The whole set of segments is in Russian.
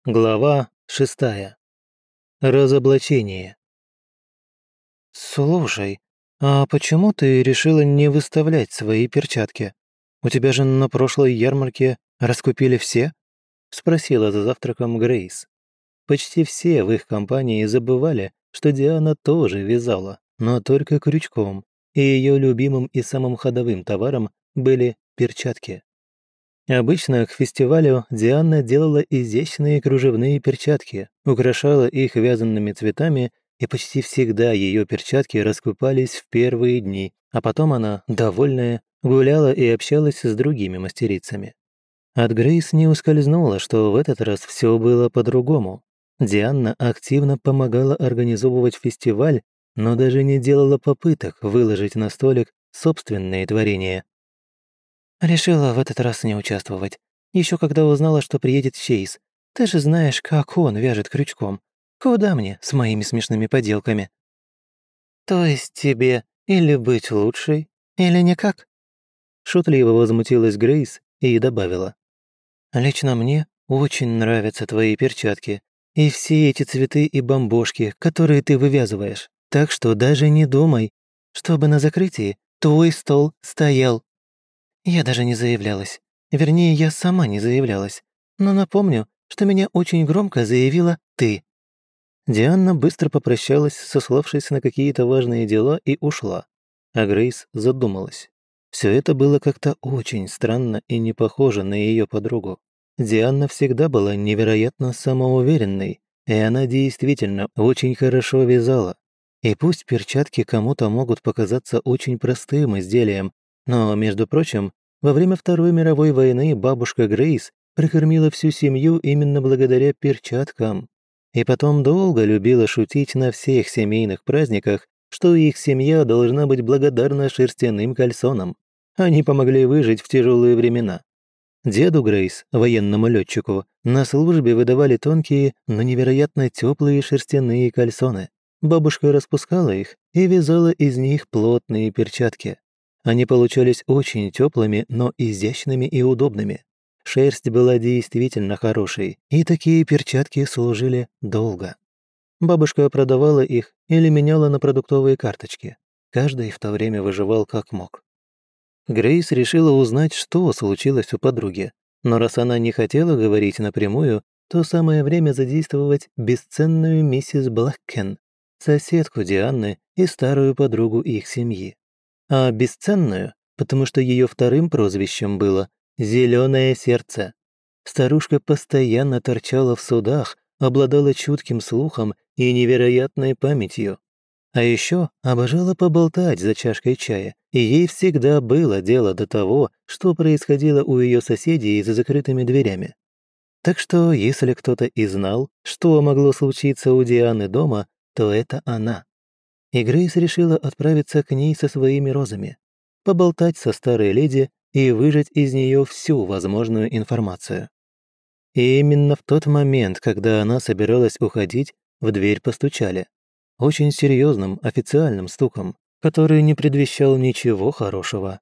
Глава 6. Разоблачение. «Слушай, а почему ты решила не выставлять свои перчатки? У тебя же на прошлой ярмарке раскупили все?» — спросила за завтраком Грейс. Почти все в их компании забывали, что Диана тоже вязала, но только крючком, и ее любимым и самым ходовым товаром были перчатки. Обычно к фестивалю Диана делала изящные кружевные перчатки, украшала их вязаными цветами, и почти всегда ее перчатки раскупались в первые дни, а потом она, довольная, гуляла и общалась с другими мастерицами. От Грейс не ускользнуло, что в этот раз все было по-другому. Диана активно помогала организовывать фестиваль, но даже не делала попыток выложить на столик собственные творения. Решила в этот раз не участвовать. Еще когда узнала, что приедет Чейз. Ты же знаешь, как он вяжет крючком. Куда мне с моими смешными поделками? То есть тебе или быть лучшей, или никак? Шутливо возмутилась Грейс и добавила. Лично мне очень нравятся твои перчатки и все эти цветы и бомбошки, которые ты вывязываешь. Так что даже не думай, чтобы на закрытии твой стол стоял. Я даже не заявлялась. Вернее, я сама не заявлялась. Но напомню, что меня очень громко заявила ты. Диана быстро попрощалась, сославшись на какие-то важные дела, и ушла. А Грейс задумалась. Все это было как-то очень странно и не похоже на ее подругу. Диана всегда была невероятно самоуверенной, и она действительно очень хорошо вязала. И пусть перчатки кому-то могут показаться очень простым изделием, но, между прочим, во время Второй мировой войны бабушка Грейс прокормила всю семью именно благодаря перчаткам. И потом долго любила шутить на всех семейных праздниках, что их семья должна быть благодарна шерстяным кальсонам. Они помогли выжить в тяжелые времена. Деду Грейс, военному летчику, на службе выдавали тонкие, но невероятно теплые шерстяные кальсоны. Бабушка распускала их и вязала из них плотные перчатки. Они получались очень теплыми, но изящными и удобными. Шерсть была действительно хорошей, и такие перчатки служили долго. Бабушка продавала их или меняла на продуктовые карточки. Каждый в то время выживал как мог. Грейс решила узнать, что случилось у подруги, но раз она не хотела говорить напрямую, то самое время задействовать бесценную миссис Блэккен, соседку Дианы и старую подругу их семьи. А бесценную, потому что ее вторым прозвищем было «Зеленое сердце». Старушка постоянно торчала в судах, обладала чутким слухом и невероятной памятью. А еще обожала поболтать за чашкой чая, и ей всегда было дело до того, что происходило у ее соседей за закрытыми дверями. Так что, если кто-то и знал, что могло случиться у Дианы дома, то это она. И Грейс решила отправиться к ней со своими розами, поболтать со старой леди и выжать из нее всю возможную информацию. И именно в тот момент, когда она собиралась уходить, в дверь постучали. Очень серьезным официальным стуком, который не предвещал ничего хорошего.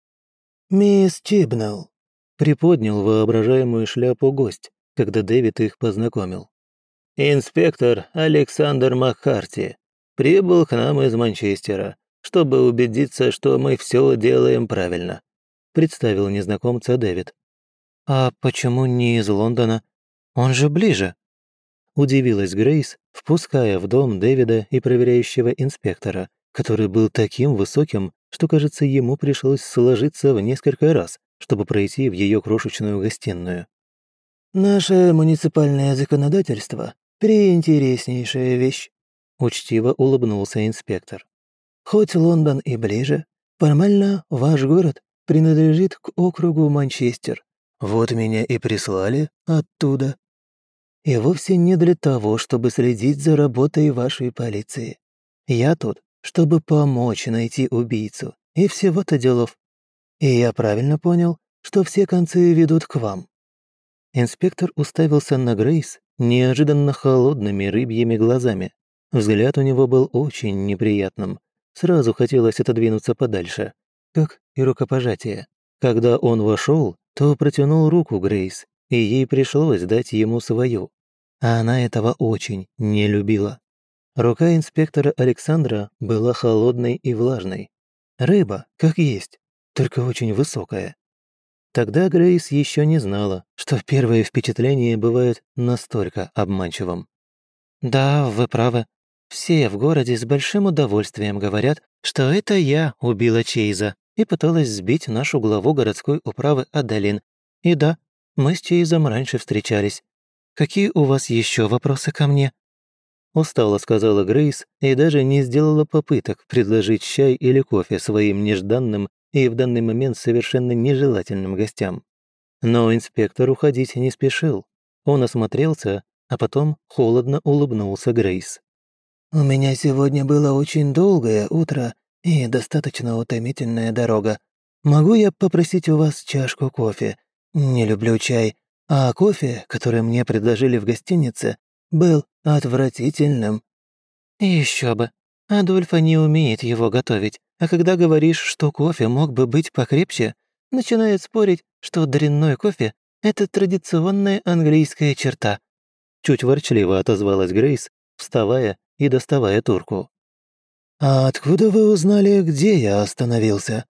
«Мисс Чибнелл», — приподнял воображаемую шляпу гость, когда Дэвид их познакомил. «Инспектор Александр Маккарти прибыл к нам из Манчестера, чтобы убедиться, что мы все делаем правильно», — представил незнакомца Дэвид. «А почему не из Лондона? Он же ближе», — удивилась Грейс, впуская в дом Дэвида и проверяющего инспектора, который был таким высоким, что, кажется, ему пришлось сложиться в несколько раз, чтобы пройти в ее крошечную гостиную. «Наше муниципальное законодательство — преинтереснейшая вещь», — учтиво улыбнулся инспектор. «Хоть Лондон и ближе, формально ваш город принадлежит к округу Манчестер. Вот меня и прислали оттуда. И вовсе не для того, чтобы следить за работой вашей полиции. Я тут, чтобы помочь найти убийцу, и всего-то делов. И я правильно понял, что все концы ведут к вам». Инспектор уставился на Грейс неожиданно холодными рыбьими глазами. Взгляд у него был очень неприятным. Сразу хотелось отодвинуться подальше, как и рукопожатие. Когда он вошел, то протянул руку Грейс, и ей пришлось дать ему свою. а она этого очень не любила. Рука инспектора Александра была холодной и влажной. Рыба, как есть, только очень высокая. Тогда Грейс еще не знала, что первое впечатление бывает настолько обманчивым. «Да, вы правы. Все в городе с большим удовольствием говорят, что это я убила Чейза и пыталась сбить нашу главу городской управы Адалин. И да, мы с Чейзом раньше встречались. Какие у вас еще вопросы ко мне?» Устало сказала Грейс и даже не сделала попыток предложить чай или кофе своим нежданным и в данный момент совершенно нежелательным гостям. Но инспектор уходить не спешил. Он осмотрелся, а потом холодно улыбнулся Грейс. «У меня сегодня было очень долгое утро и достаточно утомительная дорога. Могу я попросить у вас чашку кофе? Не люблю чай, а кофе, который мне предложили в гостинице, был отвратительным». Еще бы. Адольфа не умеет его готовить, а когда говоришь, что кофе мог бы быть покрепче, начинает спорить, что дрянной кофе — это традиционная английская черта. Чуть ворчливо отозвалась Грейс, вставая и доставая турку. «А откуда вы узнали, где я остановился?»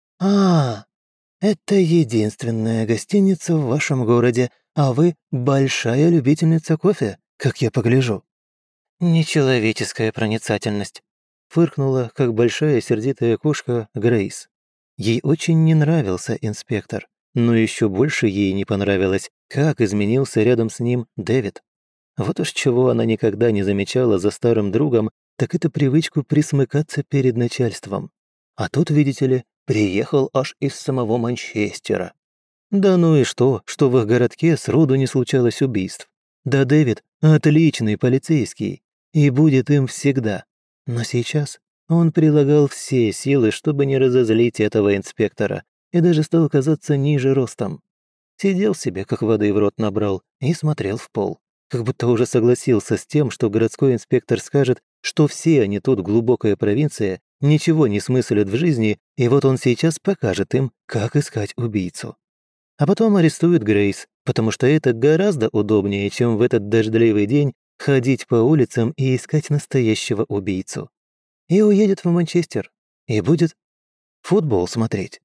«А, это единственная гостиница в вашем городе, а вы большая любительница кофе, как я погляжу». «Нечеловеческая проницательность», — фыркнула, как большая сердитая кошка, Грейс. Ей очень не нравился инспектор, но еще больше ей не понравилось, как изменился рядом с ним Дэвид. Вот уж чего она никогда не замечала за старым другом, так это привычку присмыкаться перед начальством. А тут, видите ли, приехал аж из самого Манчестера. Да ну и что в их городке сроду не случалось убийств. Да Дэвид – отличный полицейский, и будет им всегда. Но сейчас он прилагал все силы, чтобы не разозлить этого инспектора, и даже стал казаться ниже ростом. Сидел себе, как воды в рот набрал, и смотрел в пол. Как будто уже согласился с тем, что городской инспектор скажет, что все они тут, глубокая провинция, ничего не смыслят в жизни, и вот он сейчас покажет им, как искать убийцу. А потом арестуют Грейс, потому что это гораздо удобнее, чем в этот дождливый день ходить по улицам и искать настоящего убийцу. И уедет в Манчестер, и будет футбол смотреть.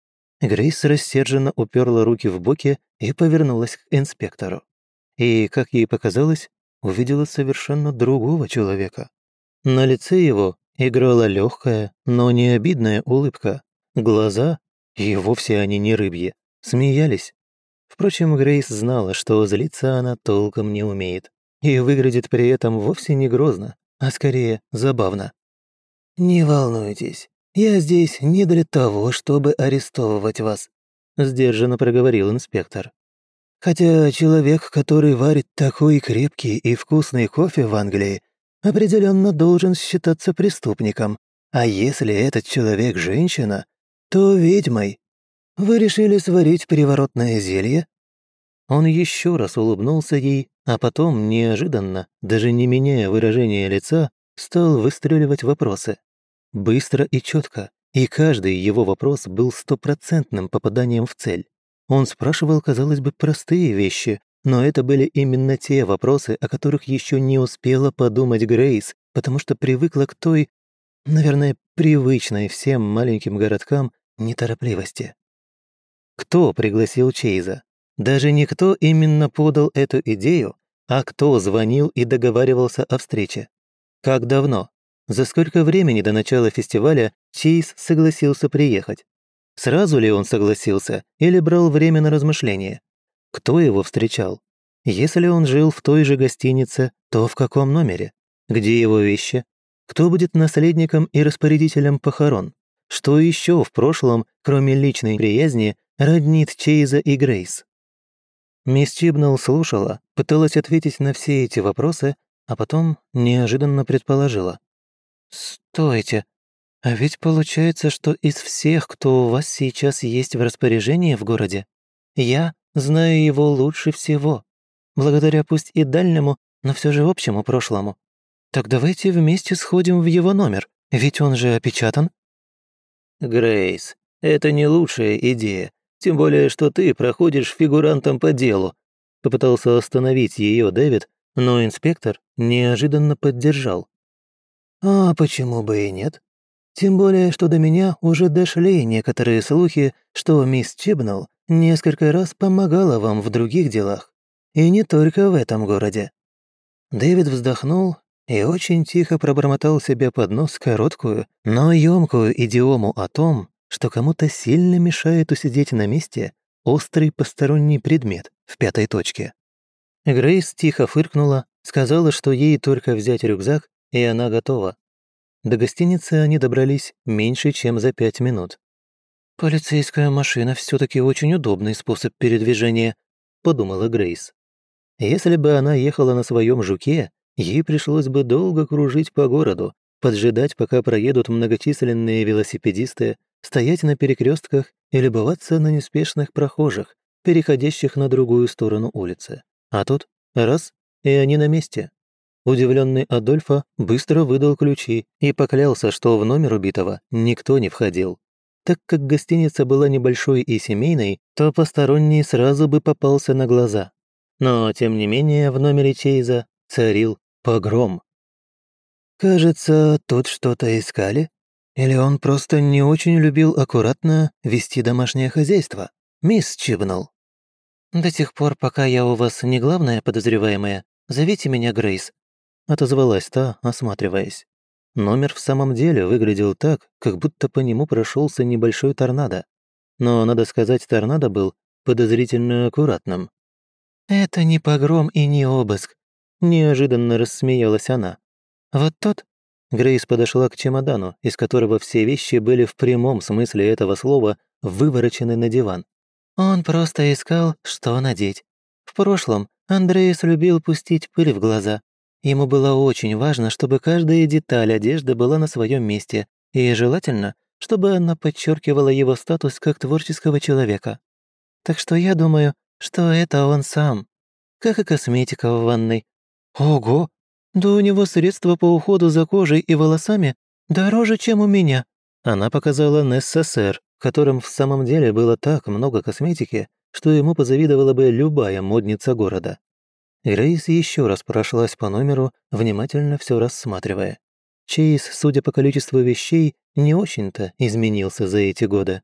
Грейс рассерженно уперла руки в боки и повернулась к инспектору. И, как ей показалось, увидела совершенно другого человека. На лице его играла легкая, но не обидная улыбка. Глаза, и вовсе они не рыбьи, смеялись. Впрочем, Грейс знала, что злиться она толком не умеет. И выглядит при этом вовсе не грозно, а скорее забавно. «Не волнуйтесь, я здесь не для того, чтобы арестовывать вас», сдержанно проговорил инспектор. «Хотя человек, который варит такой крепкий и вкусный кофе в Англии, определенно должен считаться преступником. А если этот человек женщина, то ведьмой. Вы решили сварить приворотное зелье?» Он еще раз улыбнулся ей, а потом, неожиданно, даже не меняя выражения лица, стал выстреливать вопросы. Быстро и четко, и каждый его вопрос был стопроцентным попаданием в цель. Он спрашивал, казалось бы, простые вещи, но это были именно те вопросы, о которых еще не успела подумать Грейс, потому что привыкла к той, наверное, привычной всем маленьким городкам неторопливости. Кто пригласил Чейза? Даже не кто именно подал эту идею, а кто звонил и договаривался о встрече. Как давно? За сколько времени до начала фестиваля Чейз согласился приехать? Сразу ли он согласился или брал время на размышление? Кто его встречал? Если он жил в той же гостинице, то в каком номере? Где его вещи? Кто будет наследником и распорядителем похорон? Что еще в прошлом, кроме личной приязни, роднит Чейза и Грейс? Мисс Чибнелл слушала, пыталась ответить на все эти вопросы, а потом неожиданно предположила. «Стойте, а ведь получается, что из всех, кто у вас сейчас есть в распоряжении в городе, я знаю его лучше всего, благодаря пусть и дальнему, но все же общему прошлому. Так давайте вместе сходим в его номер, ведь он же опечатан». «Грейс, это не лучшая идея, тем более, что ты проходишь фигурантом по делу», попытался остановить ее Дэвид, но инспектор неожиданно поддержал. «А почему бы и нет? Тем более, что до меня уже дошли некоторые слухи, что мисс Чибнелл несколько раз помогала вам в других делах. И не только в этом городе». Дэвид вздохнул и очень тихо пробормотал себе под нос короткую, но ёмкую идиому о том, что кому-то сильно мешает усидеть на месте острый посторонний предмет в пятой точке. Грейс тихо фыркнула, сказала, что ей только взять рюкзак, и она готова. До гостиницы они добрались меньше, чем за 5 минут. «Полицейская машина все таки очень удобный способ передвижения», — подумала Грейс. Если бы она ехала на своем «Жуке», ей пришлось бы долго кружить по городу, поджидать, пока проедут многочисленные велосипедисты, стоять на перекрестках и любоваться на неспешных прохожих, переходящих на другую сторону улицы. А тут раз — и они на месте. Удивленный Адольфо быстро выдал ключи и поклялся, что в номер убитого никто не входил. Так как гостиница была небольшой и семейной, то посторонний сразу бы попался на глаза. Но, тем не менее, в номере Чейза царил погром. «Кажется, тут что-то искали? Или он просто не очень любил аккуратно вести домашнее хозяйство, мисс Чибнелл?» «До тех пор, пока я у вас не главная подозреваемая, зовите меня Грейс», — отозвалась та, осматриваясь. Номер в самом деле выглядел так, как будто по нему прошелся небольшой торнадо. Но, надо сказать, торнадо был подозрительно аккуратным. «Это не погром и не обыск», — неожиданно рассмеялась она. «Вот тот...» Грейс подошла к чемодану, из которого все вещи были в прямом смысле этого слова выворочены на диван. Он просто искал, что надеть. В прошлом Андреас любил пустить пыль в глаза. Ему было очень важно, чтобы каждая деталь одежды была на своем месте, и желательно, чтобы она подчеркивала его статус как творческого человека. Так что я думаю, что это он сам. Как и косметика в ванной. Ого! Да у него средства по уходу за кожей и волосами дороже, чем у меня. Она показала Несссер, в котором в самом деле было так много косметики, что ему позавидовала бы любая модница города. Грейс еще раз прошлась по номеру, внимательно все рассматривая. Чейз, судя по количеству вещей, не очень-то изменился за эти годы.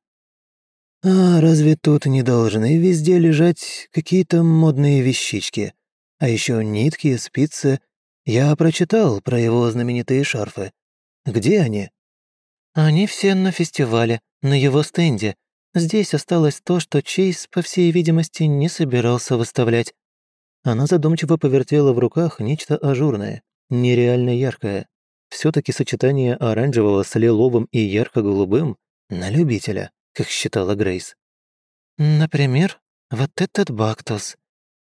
«А разве тут не должны везде лежать какие-то модные вещички? А еще нитки, спицы. Я прочитал про его знаменитые шарфы. Где они?» «Они все на фестивале, на его стенде. Здесь осталось то, что Чейз, по всей видимости, не собирался выставлять». Она задумчиво повертела в руках нечто ажурное, нереально яркое. все таки сочетание оранжевого с лиловым и ярко-голубым на любителя, как считала Грейс. «Например, вот этот бактус».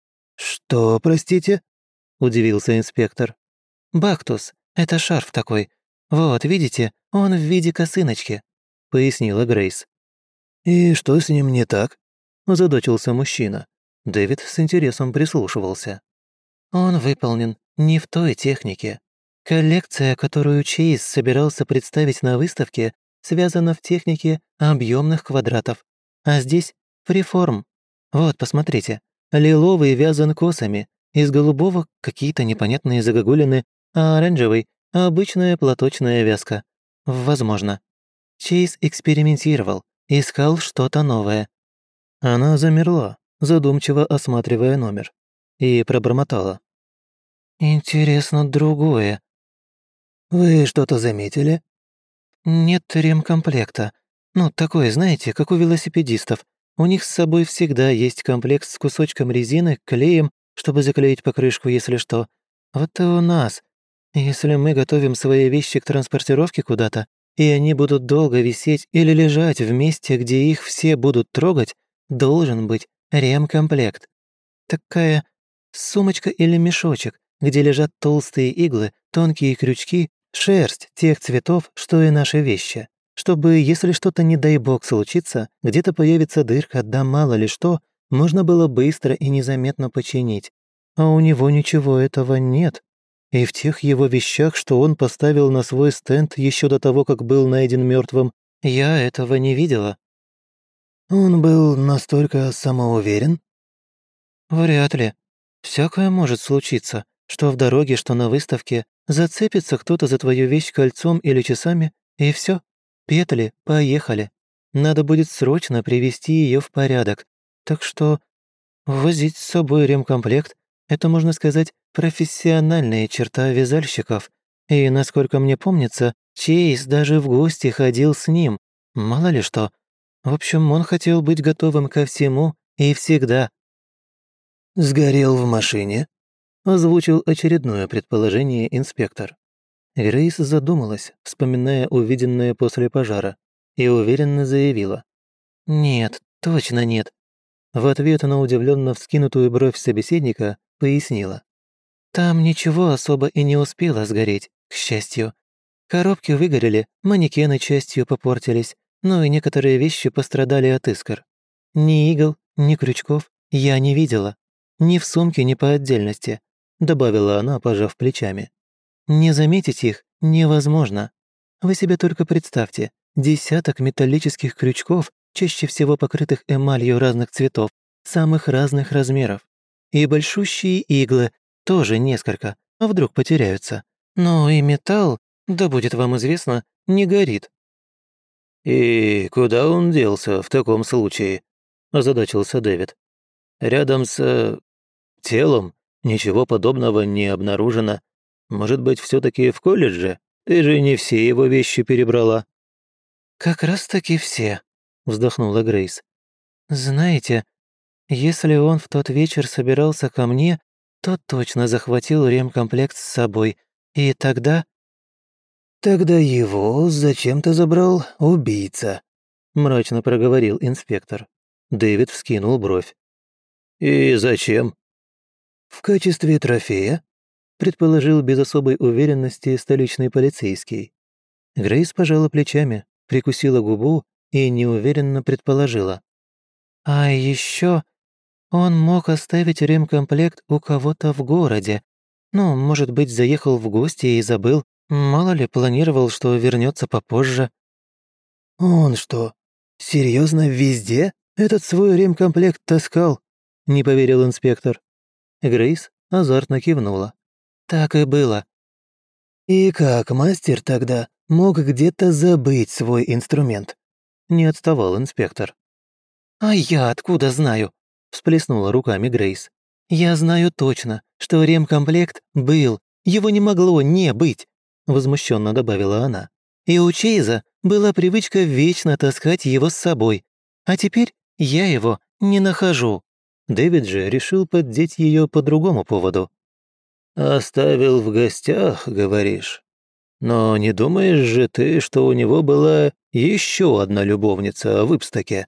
«Что, простите?» – удивился инспектор. «Бактус – это шарф такой. Вот, видите, он в виде косыночки», – пояснила Грейс. «И что с ним не так?» – озадачился мужчина. Дэвид с интересом прислушивался. «Он выполнен не в той технике. Коллекция, которую Чейз собирался представить на выставке, связана в технике объемных квадратов. А здесь фриформ. Вот, посмотрите. Лиловый вязан косами, из голубого какие-то непонятные загогулины, а оранжевый — обычная платочная вязка. Возможно. Чейз экспериментировал, искал что-то новое». Она замерла, задумчиво осматривая номер, и пробормотала. «Интересно другое». «Вы что-то заметили?» «Нет ремкомплекта. Ну, такой, знаете, как у велосипедистов. У них с собой всегда есть комплект с кусочком резины, клеем, чтобы заклеить покрышку, если что. Вот и у нас. Если мы готовим свои вещи к транспортировке куда-то, и они будут долго висеть или лежать в месте, где их все будут трогать, должен быть ремкомплект. Такая сумочка или мешочек, где лежат толстые иглы, тонкие крючки, шерсть тех цветов, что и наши вещи. Чтобы, если что-то, не дай бог, случится, где-то появится дырка, да мало ли что, можно было быстро и незаметно починить. А у него ничего этого нет. И в тех его вещах, что он поставил на свой стенд еще до того, как был найден мертвым, я этого не видела. Он был настолько самоуверен? Вряд ли. Всякое может случиться, что в дороге, что на выставке зацепится кто-то за твою вещь кольцом или часами, и все, петли, поехали. Надо будет срочно привести ее в порядок. Так что возить с собой ремкомплект — это, можно сказать, профессиональная черта вязальщиков. И, насколько мне помнится, Чейз даже в гости ходил с ним. Мало ли что. В общем, он хотел быть готовым ко всему и всегда. «Сгорел в машине?» — озвучил очередное предположение инспектор. Грейс задумалась, вспоминая увиденное после пожара, и уверенно заявила. «Нет, точно нет». В ответ на удивленно вскинутую бровь собеседника пояснила. «Там ничего особо и не успело сгореть, к счастью. Коробки выгорели, манекены частью попортились, но и некоторые вещи пострадали от искр. Ни игл, ни крючков я не видела. Ни в сумке, ни по отдельности», — добавила она, пожав плечами. «Не заметить их невозможно. Вы себе только представьте, десяток металлических крючков, чаще всего покрытых эмалью разных цветов, самых разных размеров. И большущие иглы, тоже несколько, а вдруг потеряются. Но и металл, да будет вам известно, не горит». «И куда он делся в таком случае?» – озадачился Дэвид. «Рядом с телом ничего подобного не обнаружено. Может быть, все таки в колледже? Ты же не все его вещи перебрала». «Как раз-таки все», — вздохнула Грейс. «Знаете, если он в тот вечер собирался ко мне, то точно захватил ремкомплект с собой. И тогда...» «Тогда его зачем-то забрал убийца», — мрачно проговорил инспектор. Дэвид вскинул бровь. «И зачем?» «В качестве трофея», — предположил без особой уверенности столичный полицейский. Грейс пожала плечами, прикусила губу и неуверенно предположила. «А еще он мог оставить ремкомплект у кого-то в городе. Ну, может быть, заехал в гости и забыл. Мало ли, планировал, что вернется попозже». «Он что, серьезно везде этот свой ремкомплект таскал?» — не поверил инспектор. Грейс азартно кивнула. «Так и было». «И как мастер тогда мог где-то забыть свой инструмент?» — не отставал инспектор. «А я откуда знаю?» — всплеснула руками Грейс. «Я знаю точно, что ремкомплект был. Его не могло не быть», — возмущенно добавила она. «И у Чейза была привычка вечно таскать его с собой. А теперь я его не нахожу». Дэвид же решил поддеть ее по другому поводу. «Оставил в гостях, говоришь? Но не думаешь же ты, что у него была еще одна любовница в Ипстаке?»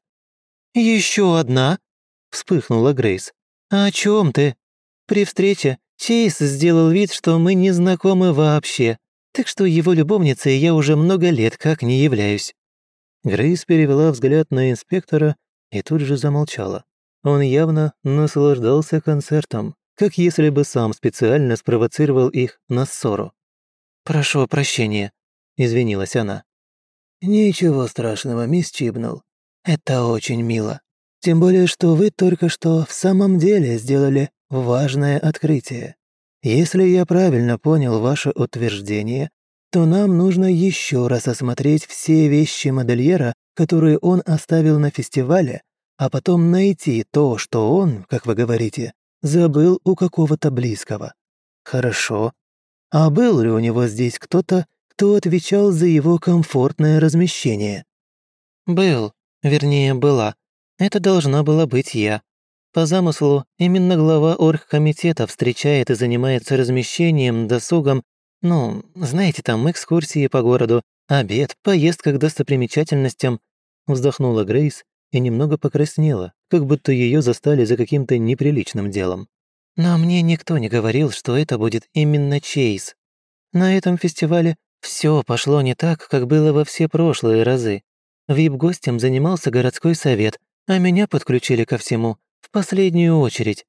Еще одна?» — вспыхнула Грейс. «А о чем ты? При встрече Чейз сделал вид, что мы не знакомы вообще, так что его любовницей я уже много лет как не являюсь». Грейс перевела взгляд на инспектора и тут же замолчала. Он явно наслаждался концертом, как если бы сам специально спровоцировал их на ссору. «Прошу прощения», — извинилась она. «Ничего страшного, мисс Чибнелл. Это очень мило. Тем более, что вы только что в самом деле сделали важное открытие. Если я правильно понял ваше утверждение, то нам нужно еще раз осмотреть все вещи модельера, которые он оставил на фестивале, а потом найти то, что он, как вы говорите, забыл у какого-то близкого. Хорошо. А был ли у него здесь кто-то, кто отвечал за его комфортное размещение?» «Был, вернее, была. Это должна была быть я. По замыслу, именно глава оргкомитета встречает и занимается размещением, досугом, ну, знаете, там экскурсии по городу, обед, поездка к достопримечательностям». Вздохнула Грейс и немного покраснела, как будто ее застали за каким-то неприличным делом. «Но мне никто не говорил, что это будет именно Чейз. На этом фестивале все пошло не так, как было во все прошлые разы. Вип-гостем занимался городской совет, а меня подключили ко всему в последнюю очередь».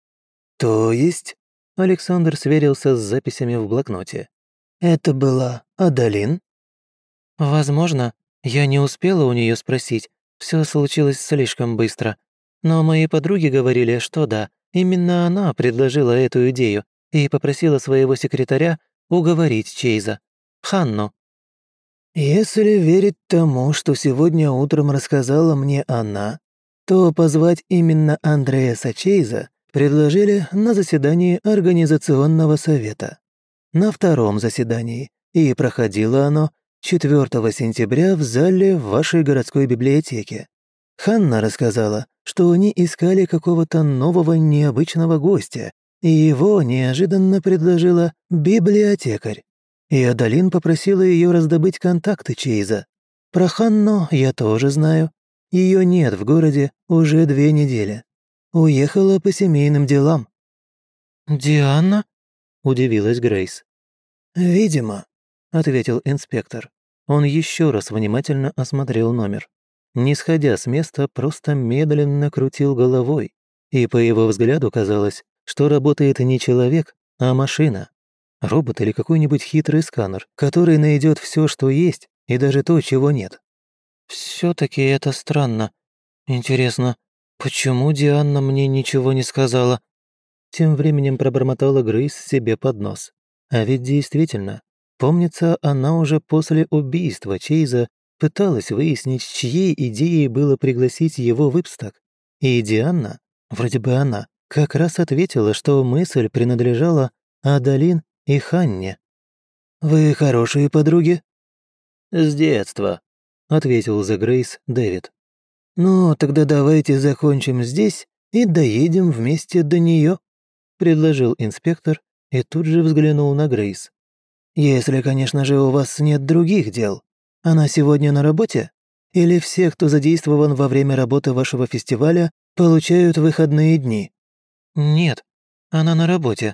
«То есть?» — Александр сверился с записями в блокноте. «Это была Адалин?» «Возможно, я не успела у нее спросить, все случилось слишком быстро. Но мои подруги говорили, что да, именно она предложила эту идею, и попросила своего секретаря уговорить Чейза. Ханну. Если верить тому, что сегодня утром рассказала мне она, то позвать именно Андреаса Чейза предложили на заседании Организационного совета. На втором заседании, и проходило оно 4 сентября в зале вашей городской библиотеки. Ханна рассказала, что они искали какого-то нового необычного гостя, и его неожиданно предложила библиотекарь. И Адалин попросила ее раздобыть контакты Чейза. Про Ханну я тоже знаю. Ее нет в городе уже 2 недели. Уехала по семейным делам». «Диана?» – удивилась Грейс. «Видимо», — ответил инспектор. Он еще раз внимательно осмотрел номер. Не сходя с места, просто медленно крутил головой. И по его взгляду казалось, что работает не человек, а машина. Робот или какой-нибудь хитрый сканер, который найдет все, что есть, и даже то, чего нет. Все-таки это странно. Интересно, почему Диана мне ничего не сказала? Тем временем пробормотала Грейс себе под нос. А ведь действительно, помнится, она уже после убийства Чейза пыталась выяснить, чьей идеей было пригласить его в Ипстак. И Диана, вроде бы она, как раз ответила, что мысль принадлежала Адалин и Ханне. «Вы хорошие подруги?» «С детства», — ответил за Грейс Дэвид. «Ну, тогда давайте закончим здесь и доедем вместе до нее», — предложил инспектор и тут же взглянул на Грейс. «Если, конечно же, у вас нет других дел. Она сегодня на работе? Или все, кто задействован во время работы вашего фестиваля, получают выходные дни?» «Нет, она на работе».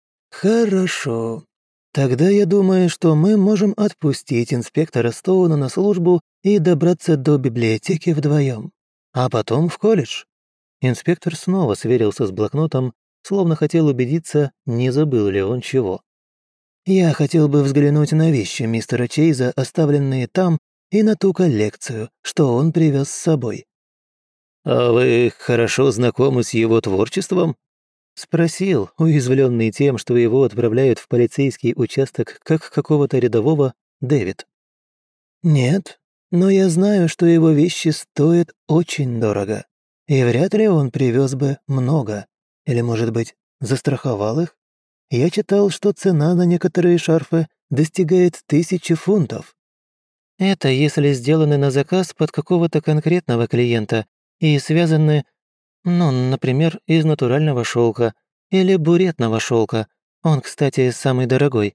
«Хорошо. Тогда я думаю, что мы можем отпустить инспектора Стоуна на службу и добраться до библиотеки вдвоем, а потом в колледж». Инспектор снова сверился с блокнотом, словно хотел убедиться, не забыл ли он чего. «Я хотел бы взглянуть на вещи мистера Чейза, оставленные там, и на ту коллекцию, что он привез с собой». «А вы хорошо знакомы с его творчеством?» — спросил, уязвленный тем, что его отправляют в полицейский участок как какого-то рядового, Дэвид. «Нет, но я знаю, что его вещи стоят очень дорого, и вряд ли он привез бы много. Или, может быть, застраховал их? Я читал, что цена на некоторые шарфы достигает 1000 фунтов». «Это если сделаны на заказ под какого-то конкретного клиента и связаны, ну, например, из натурального шелка или буретного шелка. Он, кстати, самый дорогой».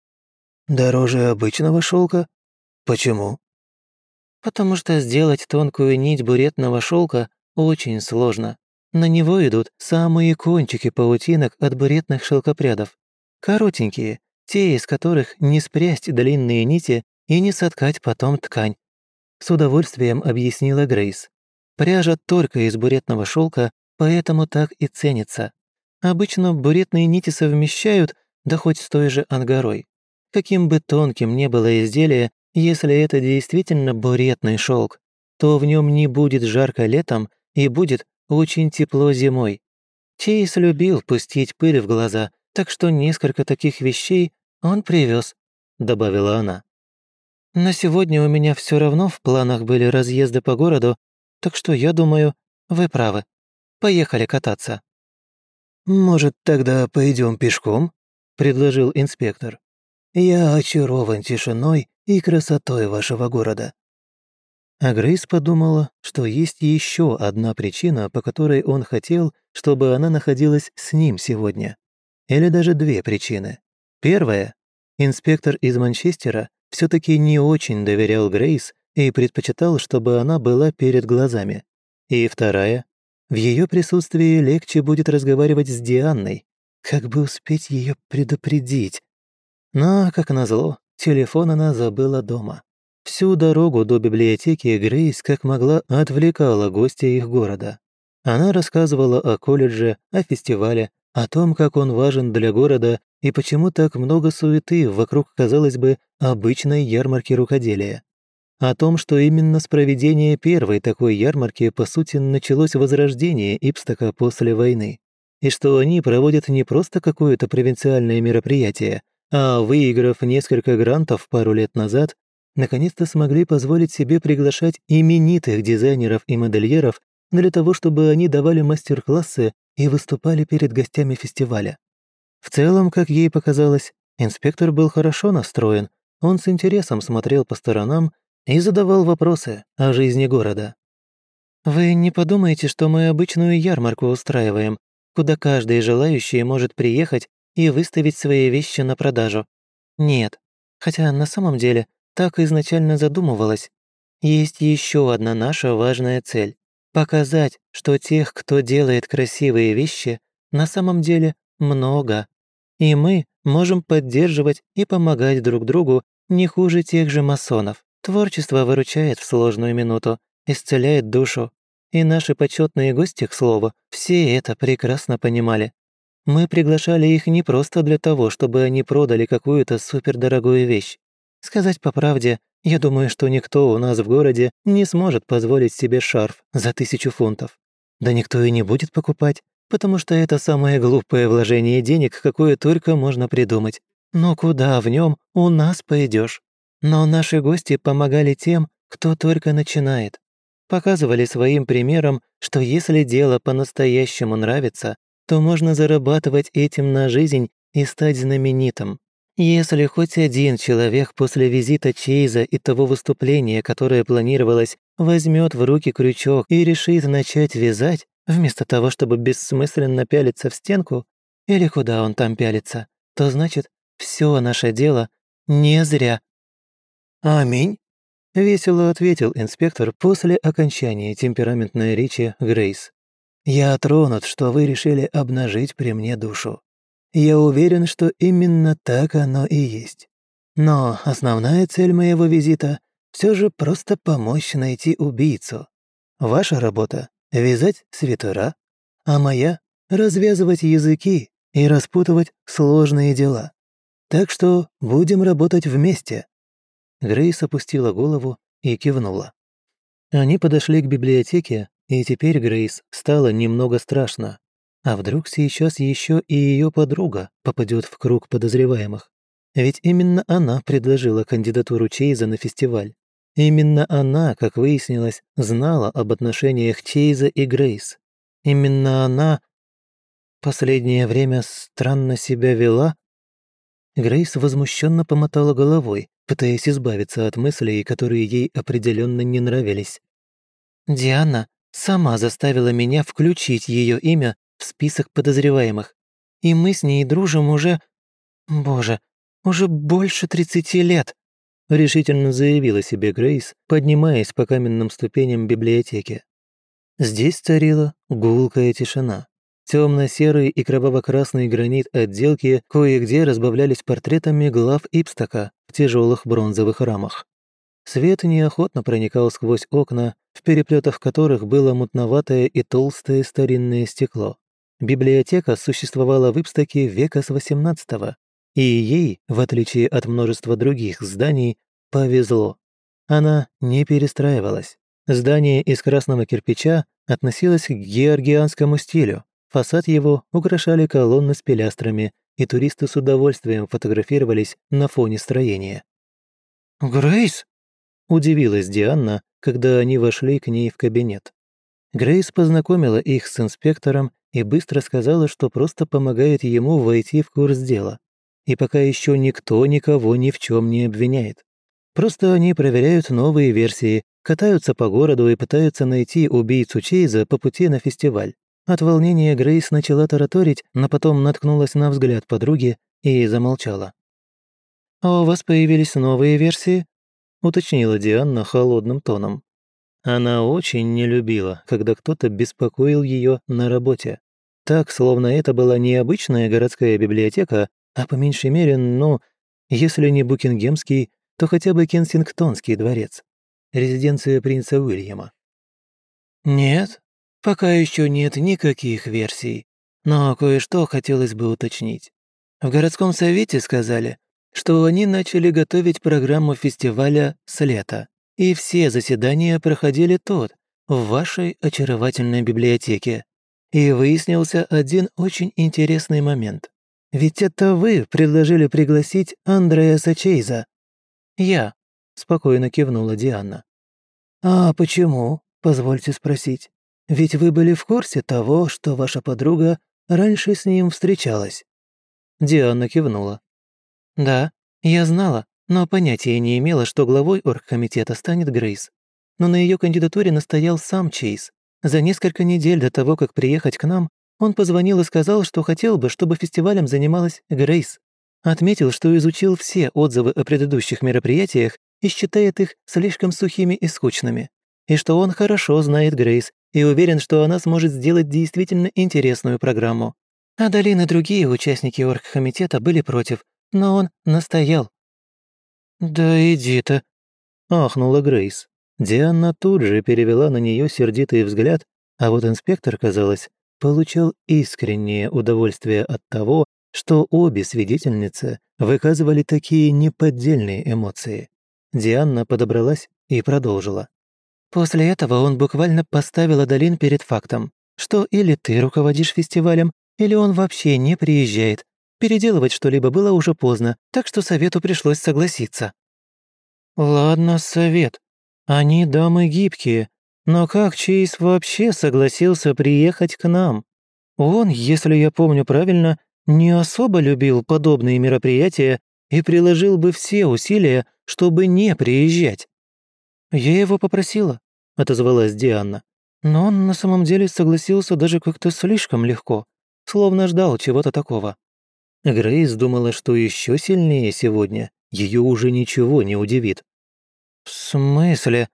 «Дороже обычного шелка? Почему?» «Потому что сделать тонкую нить буретного шелка очень сложно. На него идут самые кончики паутинок от буретных шелкопрядов. Коротенькие, те, из которых не спрясть длинные нити и не соткать потом ткань. С удовольствием объяснила Грейс. Пряжа только из буретного шелка, поэтому так и ценится. Обычно буретные нити совмещают, да хоть с той же ангарой. Каким бы тонким ни было изделие, если это действительно буретный шелк, то в нем не будет жарко летом и будет очень тепло зимой. Чейз любил пустить пыль в глаза, так что несколько таких вещей он привез, добавила она. На сегодня у меня все равно в планах были разъезды по городу, так что я думаю, вы правы. Поехали кататься. «Может, тогда пойдем пешком?» — предложил инспектор. «Я очарован тишиной и красотой вашего города». А Грейс подумала, что есть еще одна причина, по которой он хотел, чтобы она находилась с ним сегодня. Или даже 2 причины. Первая. Инспектор из Манчестера все таки не очень доверял Грейс и предпочитал, чтобы она была перед глазами. И вторая. В ее присутствии легче будет разговаривать с Дианной, как бы успеть ее предупредить. Но, как назло, телефон она забыла дома. Всю дорогу до библиотеки Грейс как могла отвлекала гостя их города. Она рассказывала о колледже, о фестивале, о том, как он важен для города и почему так много суеты вокруг, казалось бы, обычной ярмарки рукоделия. О том, что именно с проведения первой такой ярмарки, по сути, началось возрождение Ипстака после войны. и что они проводят не просто какое-то провинциальное мероприятие, а, выиграв несколько грантов пару лет назад, наконец-то смогли позволить себе приглашать именитых дизайнеров и модельеров для того, чтобы они давали мастер-классы и выступали перед гостями фестиваля. В целом, как ей показалось, инспектор был хорошо настроен, он с интересом смотрел по сторонам и задавал вопросы о жизни города. «Вы не подумайте, что мы обычную ярмарку устраиваем, куда каждый желающий может приехать и выставить свои вещи на продажу. Нет, хотя на самом деле так изначально задумывалось. Есть еще одна наша важная цель – показать, что тех, кто делает красивые вещи, на самом деле много. И мы можем поддерживать и помогать друг другу не хуже тех же масонов. Творчество выручает в сложную минуту, исцеляет душу. И наши почетные гости, к слову, все это прекрасно понимали. Мы приглашали их не просто для того, чтобы они продали какую-то супердорогую вещь. Сказать по правде, я думаю, что никто у нас в городе не сможет позволить себе шарф за 1000 фунтов. Да никто и не будет покупать, потому что это самое глупое вложение денег, какое только можно придумать. Но куда в нем у нас пойдешь? Но наши гости помогали тем, кто только начинает. Показывали своим примером, что если дело по-настоящему нравится, то можно зарабатывать этим на жизнь и стать знаменитым. Если хоть один человек после визита Чейза и того выступления, которое планировалось, возьмет в руки крючок и решит начать вязать, вместо того, чтобы бессмысленно пялиться в стенку, или куда он там пялится, то значит, все наше дело не зря. «Аминь», — весело ответил инспектор после окончания темпераментной речи Грейс. «Я тронут, что вы решили обнажить при мне душу. Я уверен, что именно так оно и есть. Но основная цель моего визита все же просто помочь найти убийцу. Ваша работа — вязать свитера, а моя — развязывать языки и распутывать сложные дела. Так что будем работать вместе». Грейс опустила голову и кивнула. Они подошли к библиотеке, и теперь Грейс стало немного страшно. А вдруг сейчас еще и ее подруга попадет в круг подозреваемых? Ведь именно она предложила кандидатуру Чейза на фестиваль. Именно она, как выяснилось, знала об отношениях Чейза и Грейс. Именно она последнее время странно себя вела. Грейс возмущенно помотала головой, пытаясь избавиться от мыслей, которые ей определенно не нравились. Диана сама заставила меня включить ее имя в список подозреваемых. И мы с ней дружим уже... Боже, уже больше 30 лет, решительно заявила себе Грейс, поднимаясь по каменным ступеням библиотеки. Здесь царила гулкая тишина. Темно-серый и кроваво-красный гранит отделки кое-где разбавлялись портретами глав Ипстока в тяжелых бронзовых рамах. Свет неохотно проникал сквозь окна, в переплетах которых было мутноватое и толстое старинное стекло. Библиотека существовала в Ипстоке века с XVIII, и ей, в отличие от множества других зданий, повезло. Она не перестраивалась. Здание из красного кирпича относилось к георгианскому стилю. Фасад его украшали колонны с пилястрами, и туристы с удовольствием фотографировались на фоне строения. «Грейс!» – удивилась Диана, когда они вошли к ней в кабинет. Грейс познакомила их с инспектором и быстро сказала, что просто помогает ему войти в курс дела. И пока еще никто никого ни в чем не обвиняет. Просто они проверяют новые версии, катаются по городу и пытаются найти убийцу Чейза по пути на фестиваль. От волнения Грейс начала тараторить, но потом наткнулась на взгляд подруги и замолчала. «А у вас появились новые версии?» — уточнила Диана холодным тоном. Она очень не любила, когда кто-то беспокоил ее на работе. Так, словно это была не обычная городская библиотека, а по меньшей мере, если не Букингемский, то хотя бы Кенсингтонский дворец, резиденция принца Уильяма. «Нет, пока еще нет никаких версий, но кое-что хотелось бы уточнить. В городском совете сказали, что они начали готовить программу фестиваля с лета, и все заседания проходили тут, в вашей очаровательной библиотеке. И выяснился один очень интересный момент. Ведь это вы предложили пригласить Андреаса Чейза. «Я», — спокойно кивнула Диана. А почему, позвольте спросить? Ведь вы были в курсе того, что ваша подруга раньше с ним встречалась. Диана кивнула. «Да, я знала, но понятия не имела, что главой оргкомитета станет Грейс. Но на ее кандидатуре настоял сам Чейз. За несколько недель до того, как приехать к нам, он позвонил и сказал, что хотел бы, чтобы фестивалем занималась Грейс. Отметил, что изучил все отзывы о предыдущих мероприятиях и считает их слишком сухими и скучными. И что он хорошо знает Грейс и уверен, что она сможет сделать действительно интересную программу. Адалин и другие участники оргкомитета были против, но он настоял. «Да иди ты», — ахнула Грейс. Диана тут же перевела на нее сердитый взгляд, а вот инспектор, казалось, получал искреннее удовольствие от того, что обе свидетельницы выказывали такие неподдельные эмоции. Диана подобралась и продолжила. После этого он буквально поставил Адалин перед фактом, что или ты руководишь фестивалем, или он вообще не приезжает. Переделывать что-либо было уже поздно, так что совету пришлось согласиться. «Ладно, совет. Они дамы гибкие. Но как Чейз вообще согласился приехать к нам? Он, если я помню правильно, не особо любил подобные мероприятия и приложил бы все усилия, чтобы не приезжать». «Я его попросила», — отозвалась Диана. «Но он на самом деле согласился даже как-то слишком легко, словно ждал чего-то такого». Грейс думала, что еще сильнее сегодня ее уже ничего не удивит. «В смысле?»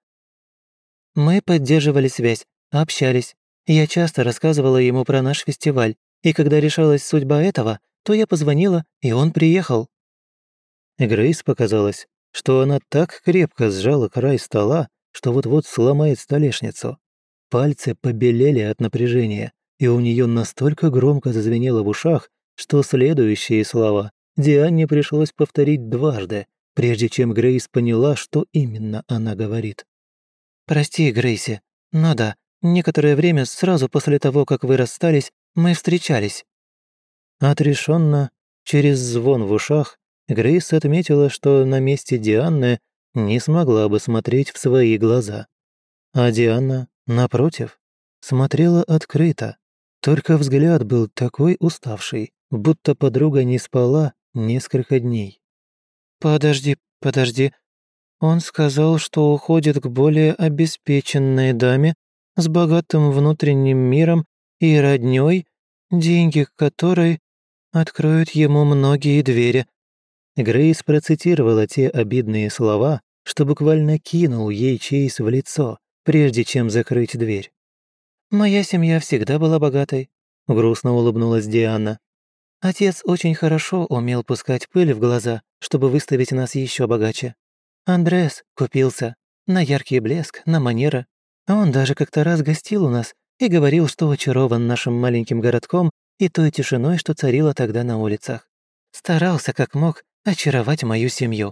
Мы поддерживали связь, общались. Я часто рассказывала ему про наш фестиваль, и когда решалась судьба этого, то я позвонила, и он приехал. Грейс показалось, что она так крепко сжала край стола, что вот-вот сломает столешницу. Пальцы побелели от напряжения, и у нее настолько громко зазвенело в ушах, что следующие слова Диане пришлось повторить дважды, прежде чем Грейс поняла, что именно она говорит. «Прости, Грейси, но да, некоторое время сразу после того, как вы расстались, мы встречались». Отрешенно, через звон в ушах, Грейс отметила, что на месте Дианы не смогла бы смотреть в свои глаза. А Диана, напротив, смотрела открыто. Только взгляд был такой уставший, будто подруга не спала несколько дней. «Подожди, подожди. Он сказал, что уходит к более обеспеченной даме с богатым внутренним миром и роднёй, деньги которой откроют ему многие двери». Грейс процитировала те обидные слова, что буквально кинул ей Чейз в лицо, прежде чем закрыть дверь. «Моя семья всегда была богатой», — грустно улыбнулась Диана. «Отец очень хорошо умел пускать пыль в глаза, чтобы выставить нас еще богаче. Андреас купился на яркий блеск, на манеры. Он даже как-то раз гостил у нас и говорил, что очарован нашим маленьким городком и той тишиной, что царила тогда на улицах. Старался как мог очаровать мою семью».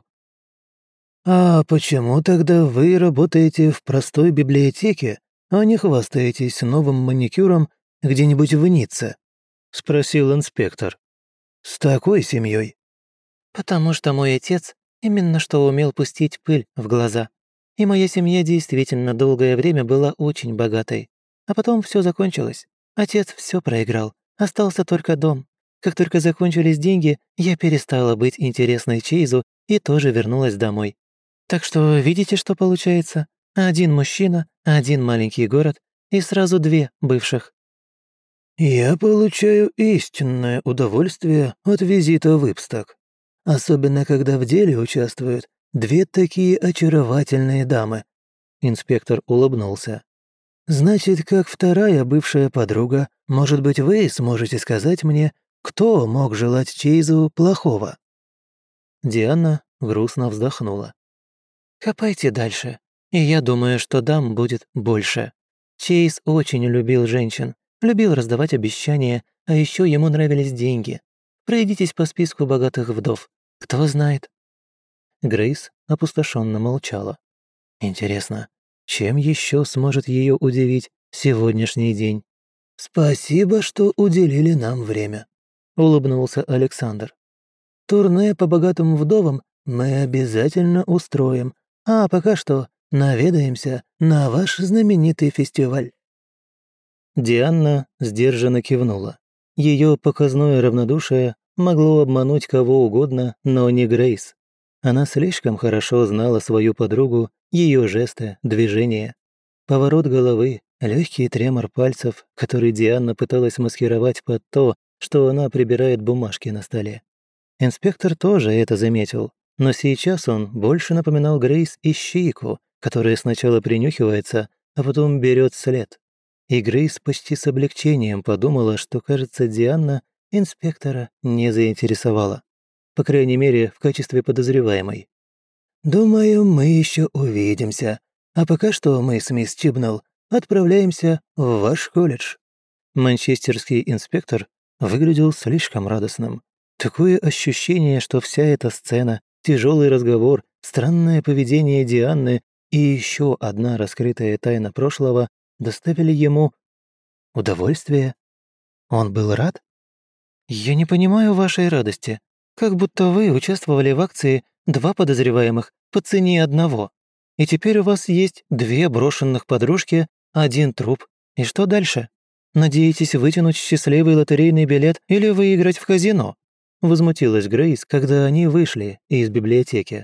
А почему тогда вы работаете в простой библиотеке, а не хвастаетесь новым маникюром где-нибудь в Ницце? Спросил инспектор. С такой семьей. «Потому что мой отец именно что умел пустить пыль в глаза. И моя семья действительно долгое время была очень богатой. А потом все закончилось. Отец все проиграл. Остался только дом. Как только закончились деньги, я перестала быть интересной Чейзу и тоже вернулась домой. Так что видите, что получается? Один мужчина, один маленький город и сразу две бывших». Я получаю истинное удовольствие от визита в Ипсток. Особенно, когда в деле участвуют две такие очаровательные дамы. Инспектор улыбнулся. Значит, как вторая бывшая подруга, может быть, вы сможете сказать мне, кто мог желать Чейзу плохого? Диана грустно вздохнула. «Копайте дальше, и я думаю, что дам будет больше. Чейз очень любил женщин, любил раздавать обещания, а еще ему нравились деньги. Пройдитесь по списку богатых вдов. Кто знает?» Грейс опустошенно молчала. Интересно, чем еще сможет ее удивить сегодняшний день? «Спасибо, что уделили нам время», — улыбнулся Александр. «Турне по богатым вдовам мы обязательно устроим, а пока что наведаемся на ваш знаменитый фестиваль». Диана сдержанно кивнула. Ее показное равнодушие могло обмануть кого угодно, но не Грейс. Она слишком хорошо знала свою подругу, ее жесты, движения. Поворот головы, легкий тремор пальцев, который Диана пыталась маскировать под то, что она прибирает бумажки на столе. Инспектор тоже это заметил, но сейчас он больше напоминал Грейс ищейку, которая сначала принюхивается, а потом берет след. И Грейс почти с облегчением подумала, что, кажется, Диана инспектора не заинтересовала. По крайней мере, в качестве подозреваемой. «Думаю, мы еще увидимся. А пока что мы с мисс Чибнелл отправляемся в ваш колледж». Манчестерский инспектор выглядел слишком радостным. Такое ощущение, что вся эта сцена, тяжелый разговор, странное поведение Дианы и еще одна раскрытая тайна прошлого доставили ему удовольствие. Он был рад? «Я не понимаю вашей радости. Как будто вы участвовали в акции «Два подозреваемых по цене одного». И теперь у вас есть 2 брошенных подружки, 1 труп. И что дальше? Надеетесь вытянуть счастливый лотерейный билет или выиграть в казино?» Возмутилась Грейс, когда они вышли из библиотеки.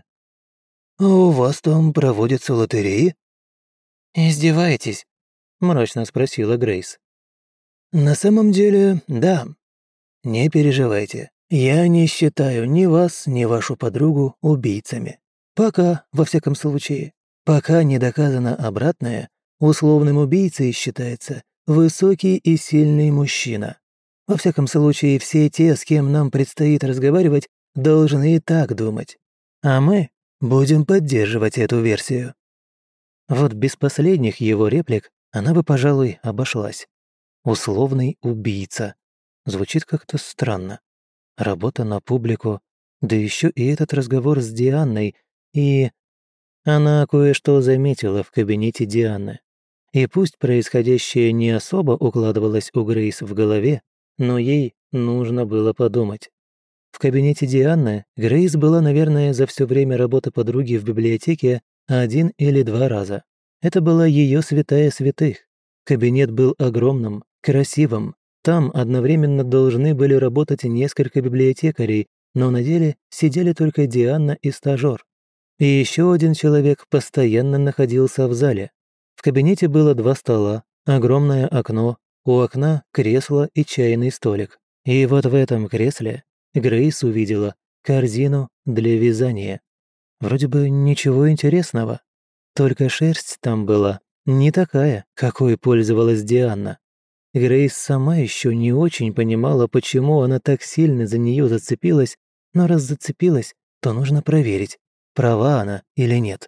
«А у вас там проводятся лотереи?» «Издеваетесь?» – мрачно спросила Грейс. «На самом деле, да. Не переживайте. Я не считаю ни вас, ни вашу подругу убийцами. Пока, во всяком случае. Пока не доказано обратное, условным убийцей считается высокий и сильный мужчина. Во всяком случае, все те, с кем нам предстоит разговаривать, должны и так думать. А мы будем поддерживать эту версию». Вот без последних его реплик она бы, пожалуй, обошлась. Условный убийца. Звучит как-то странно. Работа на публику, да еще и этот разговор с Дианой, и... Она кое-что заметила в кабинете Дианы. И пусть происходящее не особо укладывалось у Грейс в голове, но ей нужно было подумать. В кабинете Дианы Грейс была, наверное, за все время работы подруги в библиотеке 1 или 2 раза. Это была ее святая святых. Кабинет был огромным, красивым. Там одновременно должны были работать несколько библиотекарей, но на деле сидели только Диана и стажёр. И еще один человек постоянно находился в зале. В кабинете было 2 стола, огромное окно, у окна кресло и чайный столик. И вот в этом кресле Грейс увидела корзину для вязания. Вроде бы ничего интересного, только шерсть там была не такая, какой пользовалась Диана. Грейс сама еще не очень понимала, почему она так сильно за нее зацепилась, но раз зацепилась, то нужно проверить, права она или нет.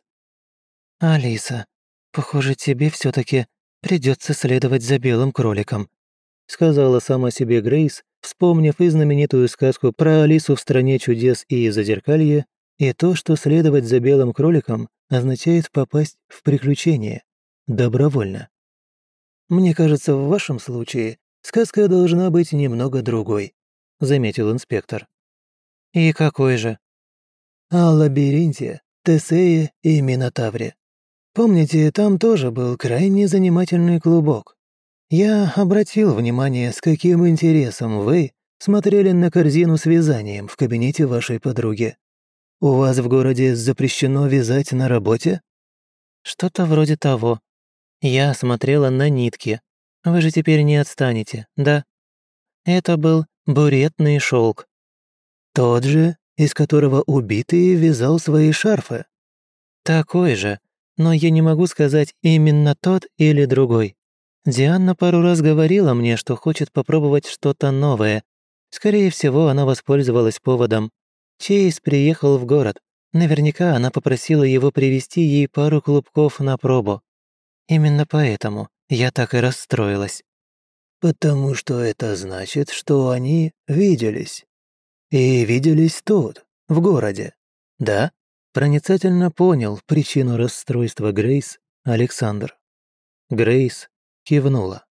«Алиса, похоже, тебе все таки придется следовать за белым кроликом», сказала сама себе Грейс, вспомнив и знаменитую сказку про Алису в «Стране чудес» и «Зазеркалье», и то, что следовать за белым кроликом означает попасть в приключение. Добровольно. «Мне кажется, в вашем случае сказка должна быть немного другой», заметил инспектор. «И какой же?» «О лабиринте, Тесее и Минотавре. Помните, там тоже был крайне занимательный клубок. Я обратил внимание, с каким интересом вы смотрели на корзину с вязанием в кабинете вашей подруги. У вас в городе запрещено вязать на работе?» «Что-то вроде того. Я смотрела на нитки. Вы же теперь не отстанете, да? Это был буретный шелк. Тот же, из которого убитый вязал свои шарфы. Такой же, но я не могу сказать именно тот или другой. Диана пару раз говорила мне, что хочет попробовать что-то новое. Скорее всего, она воспользовалась поводом. Чейз приехал в город. Наверняка она попросила его привезти ей пару клубков на пробу. Именно поэтому я так и расстроилась. «Потому что это значит, что они виделись. И виделись тут, в городе. Да?» Проницательно понял причину расстройства Грейс Александр. Грейс кивнула.